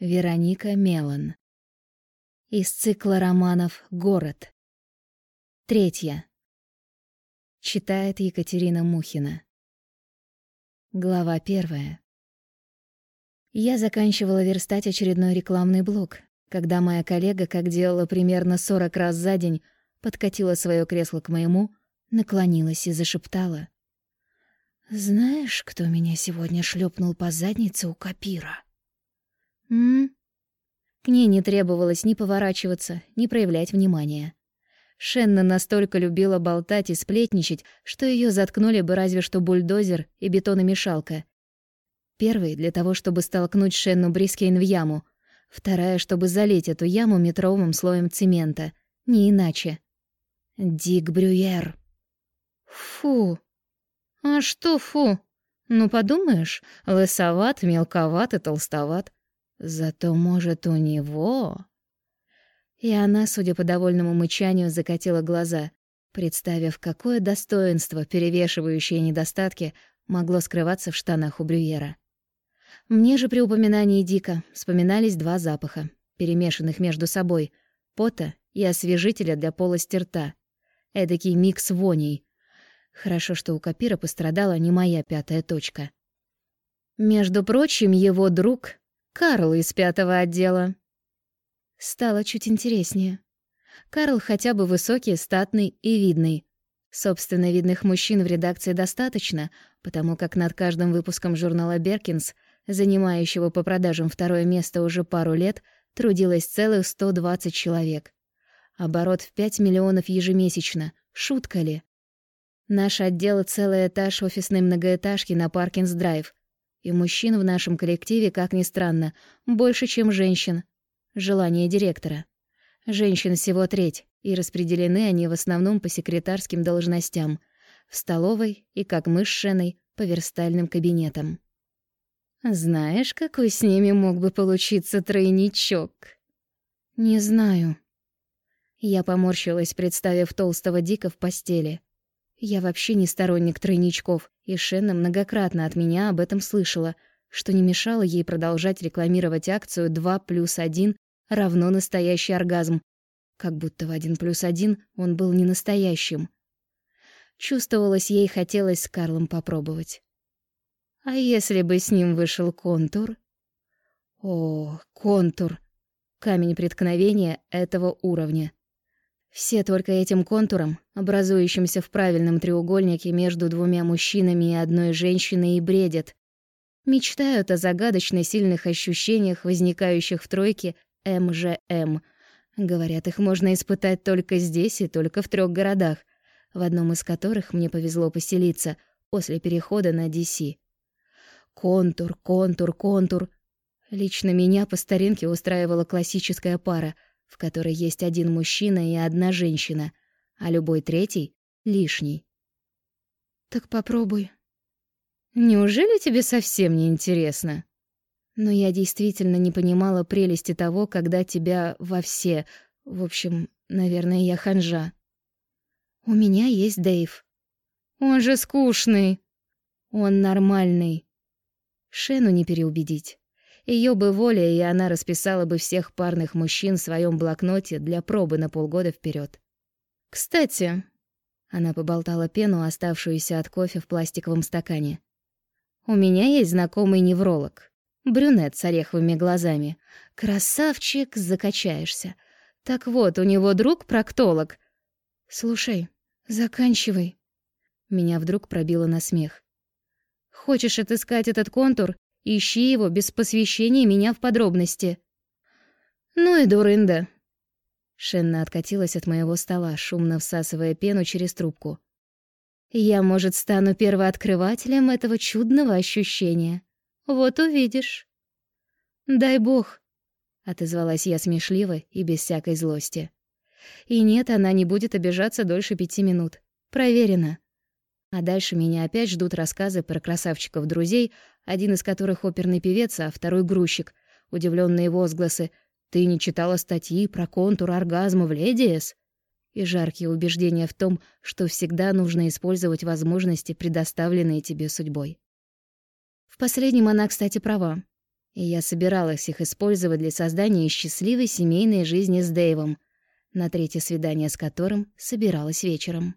Вероника Мелан. Из цикла романов «Город». 3. Читает Екатерина Мухина. Глава 1. Я заканчивала верстать очередной рекламный блок, когда моя коллега, как делала примерно 40 раз за день, подкатила свое кресло к моему, наклонилась и зашептала: «Знаешь, кто меня сегодня шлепнул по заднице у Капира?» К ней не требовалось ни поворачиваться, ни проявлять внимания. Шенна настолько любила болтать и сплетничать, что ее заткнули бы разве что бульдозер и бетономешалка. Первый — для того, чтобы столкнуть Шенну Брискейн в яму. Вторая — чтобы залить эту яму метровым слоем цемента. Не иначе. Дик Брюер. Фу. А что фу? Ну, подумаешь, лысоват, мелковат и толстоват. Зато, может, у него... И она, судя по довольному мычанию, закатила глаза, представив, какое достоинство, перевешивающее недостатки, могло скрываться в штанах у Брюера. Мне же при упоминании Дика вспоминались два запаха, перемешанных между собой — пота и освежителя для полости рта. Эдакий микс воней. Хорошо, что у Капира пострадала не моя пятая точка. Между прочим, его друг — Карл из 5-го отдела. Стало чуть интереснее. Карл хотя бы высокий, статный и видный. Собственно, видных мужчин в редакции достаточно, потому как над каждым выпуском журнала «Беркинс», занимающего по продажам второе место уже пару лет, трудилось целых 120 человек. Оборот в 5 миллионов ежемесячно. Шутка ли? Наш отдел — целый этаж офисной многоэтажки на Паркинс-драйв. И мужчин в нашем коллективе, как ни странно, больше, чем женщин. Желание директора. Женщин всего треть, и распределены они в основном по секретарским должностям, в столовой и, как мы с Шеной, по верстальным кабинетам. Знаешь, какой с ними мог бы получиться тройничок? Не знаю. Я поморщилась, представив толстого Дика в постели. Я вообще не сторонник тройничков, и Шенна многократно от меня об этом слышала, что не мешало ей продолжать рекламировать акцию 2+1 равно настоящий оргазм, как будто в 1+1 он был не настоящим. Чувствовалось, ей хотелось с Карлом попробовать. А если бы с ним вышел контур? О, контур! Камень преткновения этого уровня. Все только этим контуром, образующимся в правильном треугольнике между двумя мужчинами и одной женщиной, и бредят. Мечтают о загадочно сильных ощущениях, возникающих в тройке МЖМ. Говорят, их можно испытать только здесь и только в 3 городах, в одном из которых мне повезло поселиться после перехода на DC. Контур, контур, контур. Лично меня по старинке устраивала классическая пара, в которой есть один мужчина и одна женщина, а любой третий — лишний. Так попробуй. Неужели тебе совсем не интересно? Но я действительно не понимала прелести того, когда тебя во все... В общем, наверное, я ханжа. У меня есть Дэйв. Он же скучный. Он нормальный. Шену не переубедить. Её бы воля, и она расписала бы всех парных мужчин в своем блокноте для пробы на полгода вперед. Кстати, она поболтала пену, оставшуюся от кофе в пластиковом стакане. У меня есть знакомый невролог. Брюнет с ореховыми глазами. Красавчик, закачаешься. Так вот, у него друг проктолог. Слушай, заканчивай. Меня вдруг пробило на смех. Хочешь отыскать этот контур? Ищи его без посвящения меня в подробности. Ну и дурында. Шенна откатилась от моего стола, шумно всасывая пену через трубку. Я, может, стану первооткрывателем этого чудного ощущения. Вот увидишь. Дай бог, отозвалась я смешливо и без всякой злости. И нет, она не будет обижаться дольше 5 минут. Проверено. А дальше меня опять ждут рассказы про красавчиков-друзей, один из которых оперный певец, а второй грузчик. Удивленные возгласы: «Ты не читала статьи про контур оргазма в Ледиэс?» И жаркие убеждения в том, что всегда нужно использовать возможности, предоставленные тебе судьбой. В последнем она, кстати, права. И я собиралась их использовать для создания счастливой семейной жизни с Дэйвом, на третье свидание с которым собиралась вечером.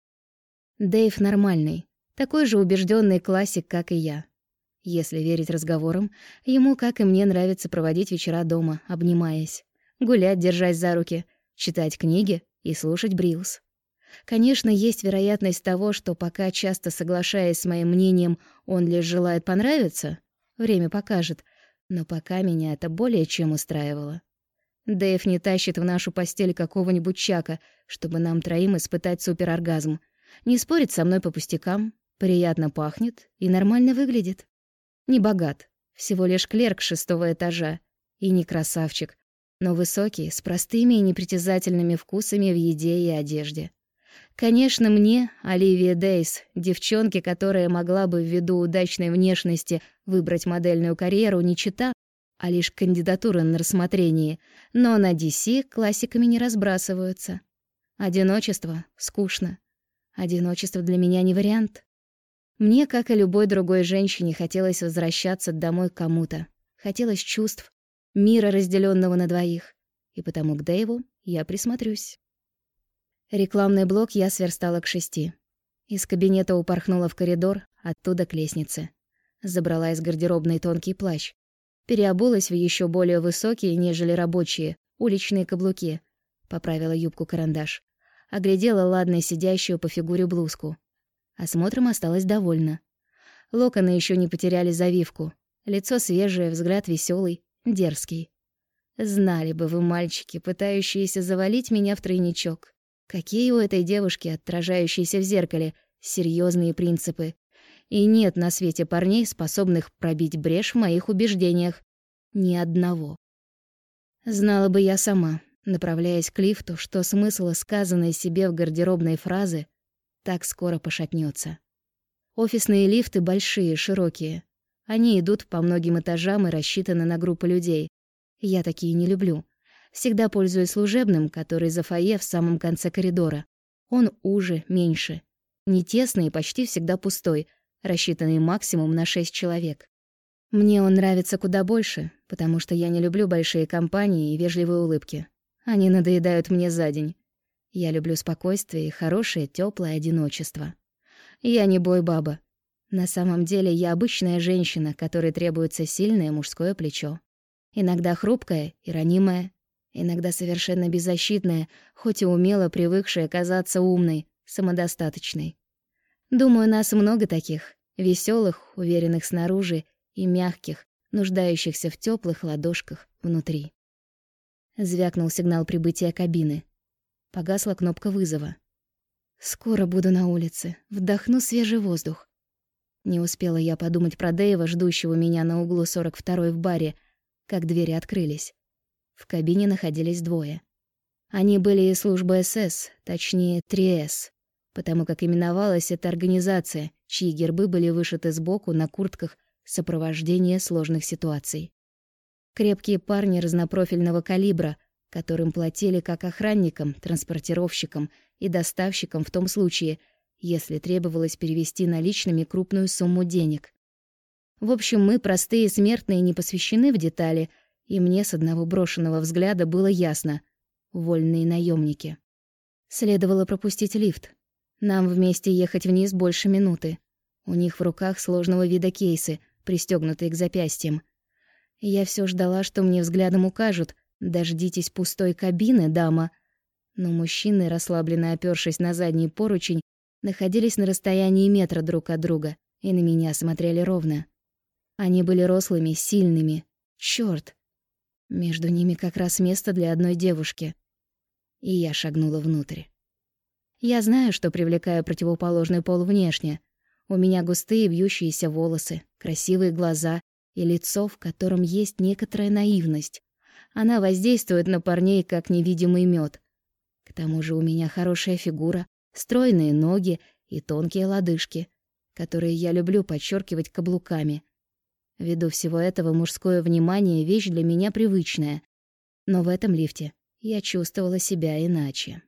Дэйв нормальный, такой же убежденный классик, как и я. Если верить разговорам, ему, как и мне, нравится проводить вечера дома, обнимаясь, гулять, держась за руки, читать книги и слушать Бриллс. Конечно, есть вероятность того, что пока часто соглашаясь с моим мнением, он лишь желает понравиться, время покажет, но пока меня это более чем устраивало. Дэйв не тащит в нашу постель какого-нибудь Чака, чтобы нам троим испытать супероргазм. Не спорит со мной по пустякам, приятно пахнет и нормально выглядит. Не богат, всего лишь клерк 6-го этажа. И не красавчик, но высокий, с простыми и непритязательными вкусами в еде и одежде. Конечно, мне, Оливия Дейс, девчонке, которая могла бы ввиду удачной внешности выбрать модельную карьеру, не чета, а лишь кандидатура на рассмотрение, но на DC классиками не разбрасываются. Одиночество скучно. Одиночество для меня не вариант. Мне, как и любой другой женщине, хотелось возвращаться домой к кому-то. Хотелось чувств, мира, разделенного на двоих. И потому к Дэйву я присмотрюсь. Рекламный блок я сверстала к 6. Из кабинета упорхнула в коридор, оттуда к лестнице. Забрала из гардеробной тонкий плащ. Переобулась в еще более высокие, нежели рабочие, уличные каблуки. Поправила юбку-карандаш. Оглядела ладно сидящую по фигуре блузку. Осмотром осталась довольна. Локоны еще не потеряли завивку. Лицо свежее, взгляд веселый, дерзкий. Знали бы вы, мальчики, пытающиеся завалить меня в тройничок. Какие у этой девушки, отражающейся в зеркале, серьезные принципы. И нет на свете парней, способных пробить брешь в моих убеждениях. Ни одного. Знала бы я сама, направляясь к лифту, что смысл сказанной себе в гардеробной фразы так скоро пошатнется. Офисные лифты большие, широкие. Они идут по многим этажам и рассчитаны на группы людей. Я такие не люблю. Всегда пользуюсь служебным, который за фойе в самом конце коридора. Он уже, меньше. Не тесный и почти всегда пустой, рассчитанный максимум на 6 человек. Мне он нравится куда больше, потому что я не люблю большие компании и вежливые улыбки. Они надоедают мне за день. Я люблю спокойствие и хорошее, тёплое одиночество. Я не бой-баба. На самом деле я обычная женщина, которой требуется сильное мужское плечо. Иногда хрупкое и ранимое, иногда совершенно беззащитная, хоть и умело привыкшая казаться умной, самодостаточной. Думаю, нас много таких, веселых, уверенных снаружи и мягких, нуждающихся в теплых ладошках внутри. Звякнул сигнал прибытия кабины. Погасла кнопка вызова. Скоро буду на улице, вдохну свежий воздух. Не успела я подумать про Дэйва, ждущего меня на углу 42-й в баре, как двери открылись. В кабине находились двое. Они были из службы СС, точнее 3С, потому как именовалась эта организация, чьи гербы были вышиты сбоку на куртках сопровождения сложных ситуаций. Крепкие парни разнопрофильного калибра, которым платили как охранникам, транспортировщикам и доставщикам в том случае, если требовалось перевести наличными крупную сумму денег. В общем, мы, простые смертные, не посвящены в детали, и мне с одного брошенного взгляда было ясно — вольные наемники. Следовало пропустить лифт. Нам вместе ехать вниз больше минуты. У них в руках сложного вида кейсы, пристегнутые к запястьям. Я все ждала, что мне взглядом укажут: «Дождитесь пустой кабины, дама». Но мужчины, расслабленно опёршись на задний поручень, находились на расстоянии метра друг от друга и на меня смотрели ровно. Они были рослыми, сильными. Чёрт! Между ними как раз место для одной девушки. И я шагнула внутрь. Я знаю, что привлекаю противоположный пол внешне. У меня густые вьющиеся волосы, красивые глаза и лицо, в котором есть некоторая наивность. Она воздействует на парней, как невидимый мёд. К тому же у меня хорошая фигура, стройные ноги и тонкие лодыжки, которые я люблю подчеркивать каблуками. Ввиду всего этого мужское внимание — вещь для меня привычная. Но в этом лифте я чувствовала себя иначе.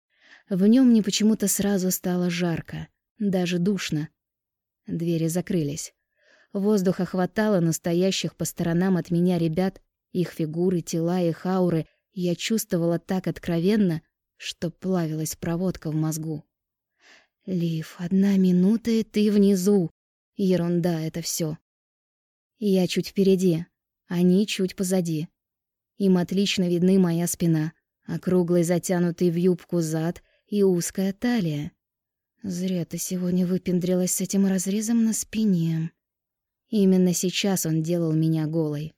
В нем мне почему-то сразу стало жарко, даже душно. Двери закрылись. Воздуха хватало настоящих по сторонам от меня ребят, их фигуры, тела, их ауры. Я чувствовала так откровенно, что плавилась проводка в мозгу. «Лив, 1 минута, и ты внизу. Ерунда это все. Я чуть впереди, они чуть позади. Им отлично видны моя спина, округлый затянутый в юбку зад и узкая талия. Зря ты сегодня выпендрилась с этим разрезом на спине». Именно сейчас он делал меня голой.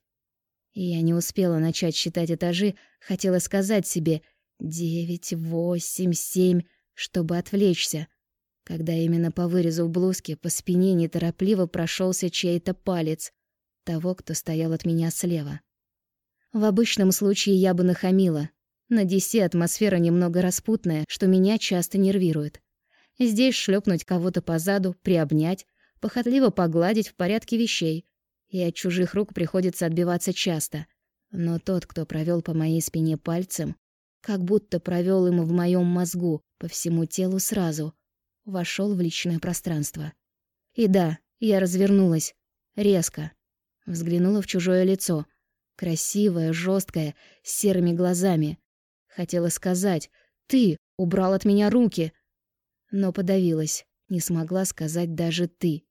Я не успела начать считать этажи, хотела сказать себе 9, 8, 7, чтобы отвлечься, когда именно по вырезу в блузке по спине неторопливо прошелся чей-то палец того, кто стоял от меня слева. В обычном случае я бы нахамила. На DC атмосфера немного распутная, что меня часто нервирует. Здесь шлепнуть кого-то по заду, приобнять, похотливо погладить в порядке вещей. И от чужих рук приходится отбиваться часто. Но тот, кто провел по моей спине пальцем, как будто провел им в моем мозгу, по всему телу сразу, вошел в личное пространство. И да, я развернулась. Резко. Взглянула в чужое лицо. Красивое, жесткое, с серыми глазами. Хотела сказать: «Ты убрал от меня руки!» Но подавилась. Не смогла сказать даже «ты».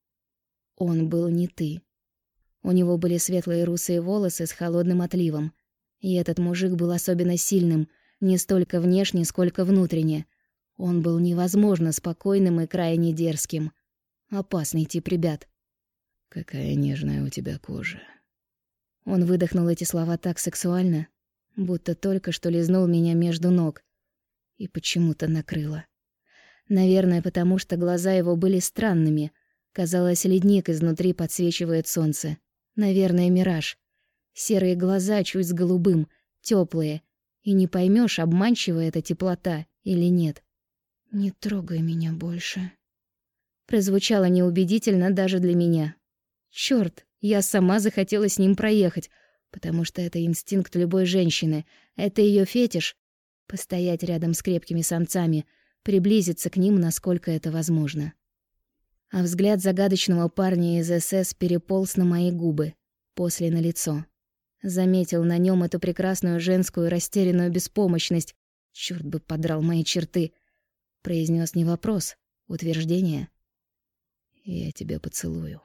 Он был не «ты». У него были светлые русые волосы с холодным отливом. И этот мужик был особенно сильным, не столько внешне, сколько внутренне. Он был невозможно спокойным и крайне дерзким. Опасный тип ребят. «Какая нежная у тебя кожа». Он выдохнул эти слова так сексуально, будто только что лизнул меня между ног. И почему-то накрыло. Наверное, потому что глаза его были странными. Казалось, ледник изнутри подсвечивает солнце. Наверное, мираж. Серые глаза чуть с голубым, теплые. И не поймешь, обманчива эта теплота или нет. «Не трогай меня больше». Прозвучало неубедительно даже для меня. Чёрт, я сама захотела с ним проехать, потому что это инстинкт любой женщины. Это её фетиш — постоять рядом с крепкими самцами, приблизиться к ним, насколько это возможно. А взгляд загадочного парня из СС переполз на мои губы, после на лицо. Заметил на нем эту прекрасную женскую растерянную беспомощность. Чёрт бы подрал мои черты. Произнес не вопрос, утверждение. «Я тебя поцелую».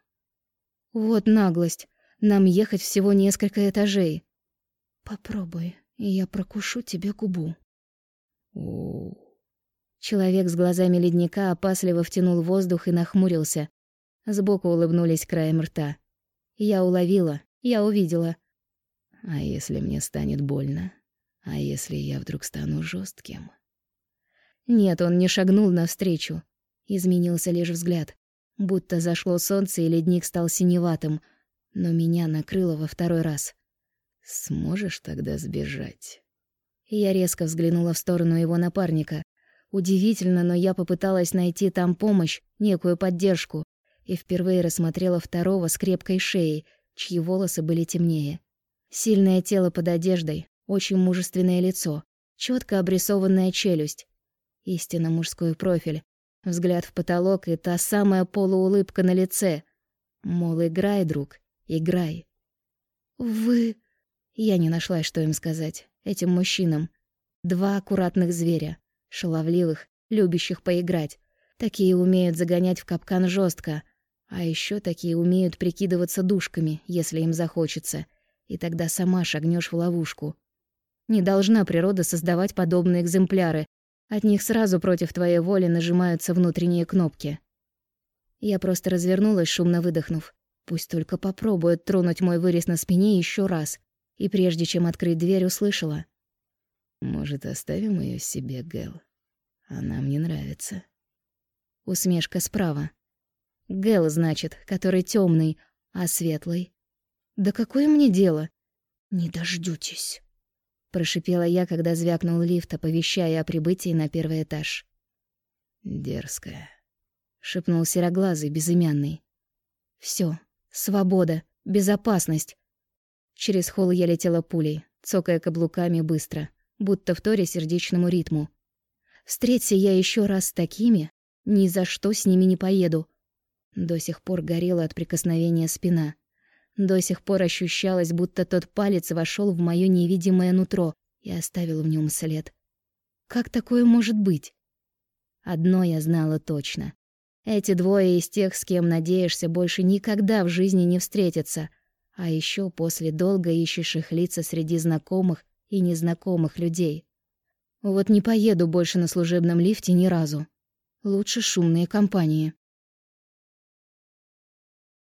Вот наглость. Нам ехать всего несколько этажей. «Попробуй, и я прокушу тебе губу». О. Человек с глазами ледника опасливо втянул воздух и нахмурился. Сбоку улыбнулись краем рта. Я уловила, я увидела. «А если мне станет больно? А если я вдруг стану жестким?» Нет, он не шагнул навстречу. Изменился лишь взгляд. Будто зашло солнце, и ледник стал синеватым. Но меня накрыло во второй раз. «Сможешь тогда сбежать?» Я резко взглянула в сторону его напарника. Удивительно, но я попыталась найти там помощь, некую поддержку. И впервые рассмотрела второго с крепкой шеей, чьи волосы были темнее. Сильное тело под одеждой, очень мужественное лицо, четко обрисованная челюсть. Истинно мужской профиль. Взгляд в потолок и та самая полуулыбка на лице. Мол, играй, друг, играй. «Вы...» Я не нашла, что им сказать. Этим мужчинам. 2 аккуратных зверя. Шаловливых, любящих поиграть. Такие умеют загонять в капкан жестко. А еще такие умеют прикидываться душками, если им захочется. И тогда сама шагнешь в ловушку. Не должна природа создавать подобные экземпляры. От них сразу против твоей воли нажимаются внутренние кнопки. Я просто развернулась, шумно выдохнув. Пусть только попробует тронуть мой вырез на спине еще раз. И прежде чем открыть дверь, услышала. «Может, оставим ее себе, Гэл? Она мне нравится». Усмешка справа. Гэл, значит, который темный, а светлый. Да какое мне дело? «Не дождётесь», — прошипела я, когда звякнул лифт, оповещая о прибытии на 1-й этаж. «Дерзкая», — шепнул сероглазый, безымянный. Всё, свобода, безопасность. Через холл я летела пулей, цокая каблуками быстро, будто вторя сердечному ритму. Встреться я еще раз с такими, ни за что с ними не поеду. До сих пор горела от прикосновения спина. До сих пор ощущалось, будто тот палец вошел в моё невидимое нутро и оставил в нем след. Как такое может быть? Одно я знала точно. Эти двое из тех, с кем надеешься больше никогда в жизни не встретиться, а еще после долго ищешь их лица среди знакомых и незнакомых людей. Вот не поеду больше на служебном лифте ни разу. Лучше шумные компании.